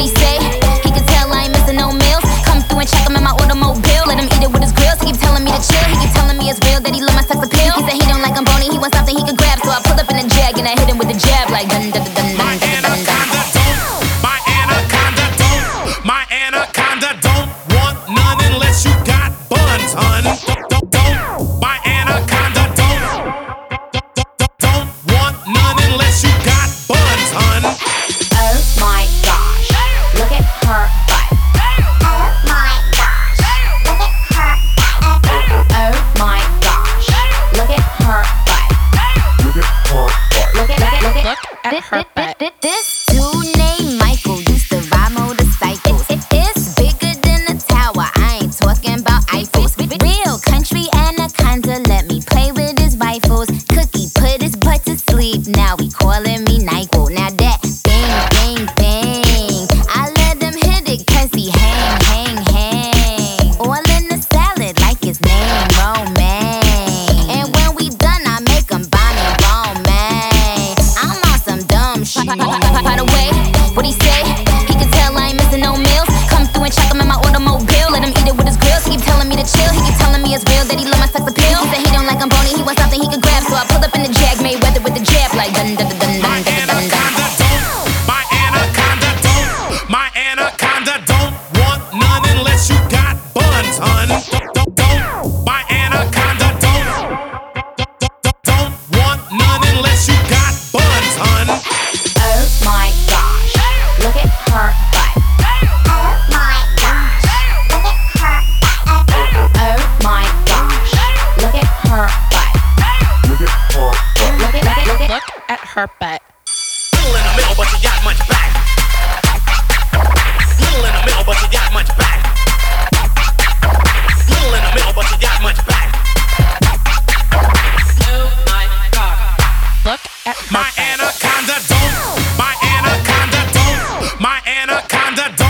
he say? He can tell I ain't missing no meals. Come through and check him in my automobile. Let him eat it with his grills. He keep telling me to chill. He keep telling me it's real that he love my sex appeal. He said he don't like I'm bony, he wants something he can grab. So I pull up in a Jag and I hit him with the jab like dun dun dun dun dun dun dun. My anaconda don't want none unless you got buns, hun. My anaconda don't want none unless you got buns, hun. Oh my gosh, look at her butt. Oh my gosh, look at her butt. Oh my gosh, look at her butt. Look at her butt. Look at her butt. This dude named Michael used to ride motorcycles. It's bigger than a tower. I ain't talking about Eiffels. Real country anaconda let me play with his rifles. Cookie put his butt to sleep. Now he calling me Nyquil. Now that bang, bang, bang, I let him hit it 'cause he hang. All in the salad like his name Romaine. And when we done, I make him Bonnie Romaine. I'm on some dumb shit. By the way, what he say? He can tell I ain't missing no meals. Come through and check him in my automobile. Let him eat it with his grills. He keep telling me to chill. He keep telling me it's real that he love my sex appeal. He said he don't like I'm bony, he wants something he can grab. So I pull up in the Jag, Mayweather with the jab like dun dun dun dun dun dun dun dun. My anaconda don't want none unless you got buns, hun. My anaconda don't want none unless you got buns, hun. Oh my gosh, look at her butt. Oh my gosh, look at her butt. Oh my gosh, look at her butt. Look at her butt. Look at her butt. Little in the middle, but you got much back. Little in the middle, but you got much back. Little in the middle, but you got much back. Oh my god. Look at her My anaconda don't. My anaconda don't. My anaconda don't.